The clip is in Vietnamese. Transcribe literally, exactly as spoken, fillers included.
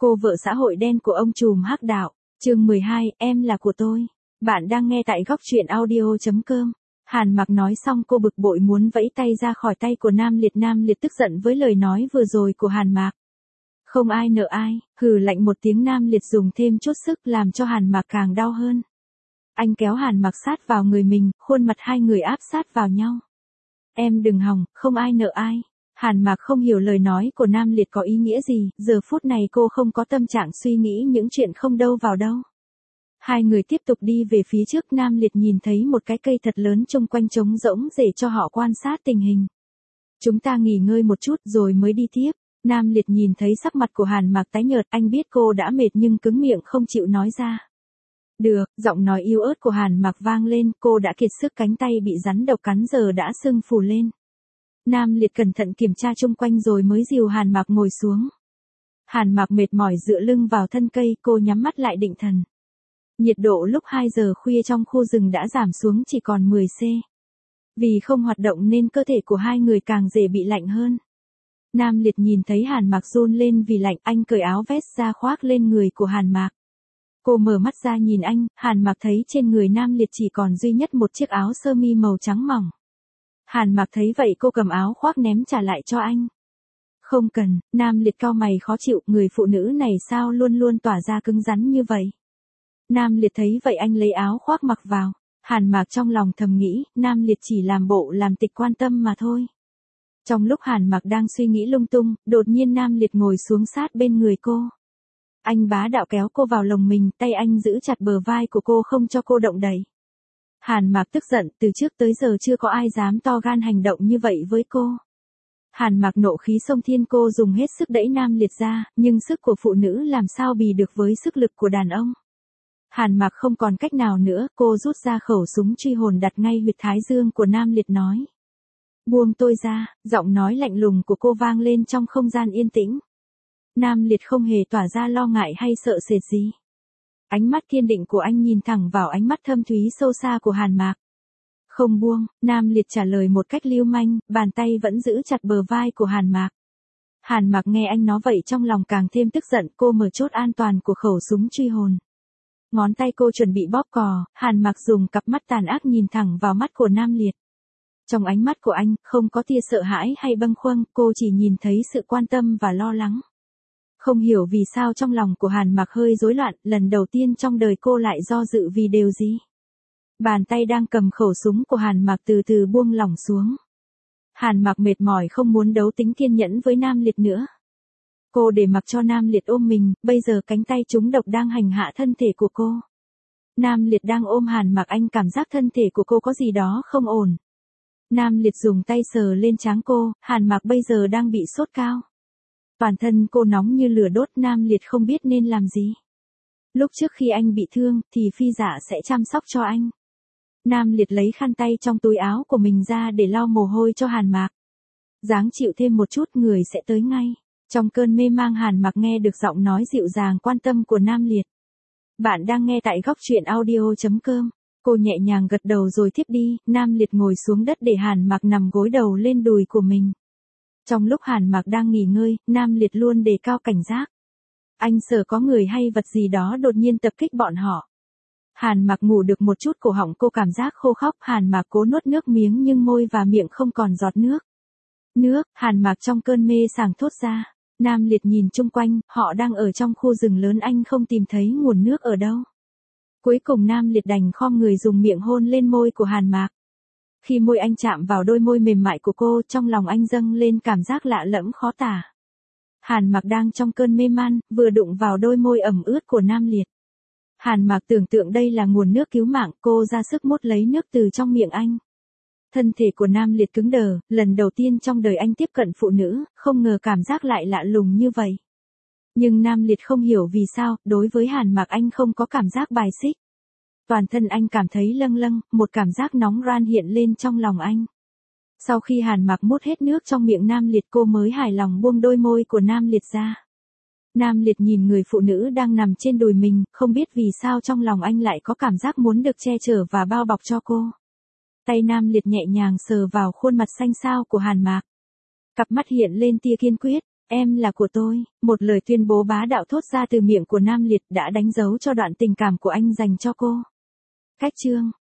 Cô vợ xã hội đen của ông trùm hắc đạo, chương mười hai, em là của tôi. Bạn đang nghe tại góc truyện audio chấm com. Hàn Mặc nói xong cô bực bội muốn vẫy tay ra khỏi tay của Nam Liệt. Nam Liệt tức giận với lời nói vừa rồi của Hàn Mặc. Không ai nợ ai, hừ lạnh một tiếng. Nam Liệt dùng thêm chút sức làm cho Hàn Mặc càng đau hơn. Anh kéo Hàn Mặc sát vào người mình, khuôn mặt hai người áp sát vào nhau. Em đừng hòng, không ai nợ ai. Hàn Mặc không hiểu lời nói của Nam Liệt có ý nghĩa gì, giờ phút này cô không có tâm trạng suy nghĩ những chuyện không đâu vào đâu. Hai người tiếp tục đi về phía trước. Nam Liệt nhìn thấy một cái cây thật lớn chung quanh trống rỗng để cho họ quan sát tình hình. Chúng ta nghỉ ngơi một chút rồi mới đi tiếp. Nam Liệt nhìn thấy sắc mặt của Hàn Mặc tái nhợt, anh biết cô đã mệt nhưng cứng miệng không chịu nói ra. Được, giọng nói yếu ớt của Hàn Mặc vang lên, cô đã kiệt sức, cánh tay bị rắn độc cắn giờ đã sưng phù lên. Nam Liệt cẩn thận kiểm tra chung quanh rồi mới dìu Hàn Mặc ngồi xuống. Hàn Mặc mệt mỏi dựa lưng vào thân cây, cô nhắm mắt lại định thần. Nhiệt độ lúc hai giờ khuya trong khu rừng đã giảm xuống chỉ còn mười độ C. Vì không hoạt động nên cơ thể của hai người càng dễ bị lạnh hơn. Nam Liệt nhìn thấy Hàn Mặc run lên vì lạnh, anh cởi áo vest ra khoác lên người của Hàn Mặc. Cô mở mắt ra nhìn anh, Hàn Mặc thấy trên người Nam Liệt chỉ còn duy nhất một chiếc áo sơ mi màu trắng mỏng. Hàn Mặc thấy vậy cô cầm áo khoác ném trả lại cho anh. Không cần. Nam Liệt cau mày khó chịu, người phụ nữ này sao luôn luôn tỏa ra cứng rắn như vậy. Nam Liệt thấy vậy anh lấy áo khoác mặc vào. Hàn Mặc trong lòng thầm nghĩ, Nam Liệt chỉ làm bộ làm tịch quan tâm mà thôi. Trong lúc Hàn Mặc đang suy nghĩ lung tung, đột nhiên Nam Liệt ngồi xuống sát bên người cô. Anh bá đạo kéo cô vào lồng mình, tay anh giữ chặt bờ vai của cô không cho cô động đậy. Hàn Mặc tức giận, từ trước tới giờ chưa có ai dám to gan hành động như vậy với cô. Hàn Mặc nộ khí xông thiên, cô dùng hết sức đẩy Nam Liệt ra, nhưng sức của phụ nữ làm sao bì được với sức lực của đàn ông. Hàn Mặc không còn cách nào nữa, cô rút ra khẩu súng truy hồn đặt ngay huyệt thái dương của Nam Liệt nói. Buông tôi ra, giọng nói lạnh lùng của cô vang lên trong không gian yên tĩnh. Nam Liệt không hề tỏa ra lo ngại hay sợ sệt gì. Ánh mắt kiên định của anh nhìn thẳng vào ánh mắt thâm thúy sâu xa của Hàn Mặc. Không buông, Nam Liệt trả lời một cách lưu manh, bàn tay vẫn giữ chặt bờ vai của Hàn Mặc. Hàn Mặc nghe anh nói vậy trong lòng càng thêm tức giận, cô mở chốt an toàn của khẩu súng truy hồn. Ngón tay cô chuẩn bị bóp cò, Hàn Mặc dùng cặp mắt tàn ác nhìn thẳng vào mắt của Nam Liệt. Trong ánh mắt của anh, không có tia sợ hãi hay bâng khuâng, cô chỉ nhìn thấy sự quan tâm và lo lắng. Không hiểu vì sao trong lòng của Hàn Mặc hơi rối loạn, lần đầu tiên trong đời cô lại do dự vì điều gì. Bàn tay đang cầm khẩu súng của Hàn Mặc từ từ buông lỏng xuống. Hàn Mặc mệt mỏi không muốn đấu tính kiên nhẫn với Nam Liệt nữa. Cô để mặc cho Nam Liệt ôm mình, bây giờ cánh tay trúng độc đang hành hạ thân thể của cô. Nam Liệt đang ôm Hàn Mặc, anh cảm giác thân thể của cô có gì đó không ổn. Nam Liệt dùng tay sờ lên trán cô, Hàn Mặc bây giờ đang bị sốt cao. Toàn thân cô nóng như lửa đốt, Nam Liệt không biết nên làm gì. Lúc trước khi anh bị thương, thì Phi Dạ sẽ chăm sóc cho anh. Nam Liệt lấy khăn tay trong túi áo của mình ra để lau mồ hôi cho Hàn Mặc. Dáng chịu thêm một chút người sẽ tới ngay. Trong cơn mê mang Hàn Mặc nghe được giọng nói dịu dàng quan tâm của Nam Liệt. Bạn đang nghe tại góc truyện audio chấm com. Cô nhẹ nhàng gật đầu rồi tiếp đi, Nam Liệt ngồi xuống đất để Hàn Mặc nằm gối đầu lên đùi của mình. Trong lúc Hàn Mặc đang nghỉ ngơi, Nam Liệt luôn đề cao cảnh giác. Anh sợ có người hay vật gì đó đột nhiên tập kích bọn họ. Hàn Mặc ngủ được một chút, cổ họng cô cảm giác khô khốc, Hàn Mặc cố nuốt nước miếng nhưng môi và miệng không còn giọt nước. Nước, Hàn Mặc trong cơn mê sảng thốt ra. Nam Liệt nhìn chung quanh, họ đang ở trong khu rừng lớn, anh không tìm thấy nguồn nước ở đâu. Cuối cùng Nam Liệt đành khom người dùng miệng hôn lên môi của Hàn Mặc. Khi môi anh chạm vào đôi môi mềm mại của cô, trong lòng anh dâng lên cảm giác lạ lẫm khó tả. Hàn Mặc đang trong cơn mê man, vừa đụng vào đôi môi ẩm ướt của Nam Liệt. Hàn Mặc tưởng tượng đây là nguồn nước cứu mạng, cô ra sức mút lấy nước từ trong miệng anh. Thân thể của Nam Liệt cứng đờ, lần đầu tiên trong đời anh tiếp cận phụ nữ, không ngờ cảm giác lại lạ lùng như vậy. Nhưng Nam Liệt không hiểu vì sao, đối với Hàn Mặc anh không có cảm giác bài xích. Toàn thân anh cảm thấy lâng lâng, một cảm giác nóng ran hiện lên trong lòng anh. Sau khi Hàn Mặc mút hết nước trong miệng Nam Liệt, cô mới hài lòng buông đôi môi của Nam Liệt ra. Nam Liệt nhìn người phụ nữ đang nằm trên đùi mình, không biết vì sao trong lòng anh lại có cảm giác muốn được che chở và bao bọc cho cô. Tay Nam Liệt nhẹ nhàng sờ vào khuôn mặt xanh xao của Hàn Mặc. Cặp mắt hiện lên tia kiên quyết, Em là của tôi, một lời tuyên bố bá đạo thốt ra từ miệng của Nam Liệt đã đánh dấu cho đoạn tình cảm của anh dành cho cô. Cách chương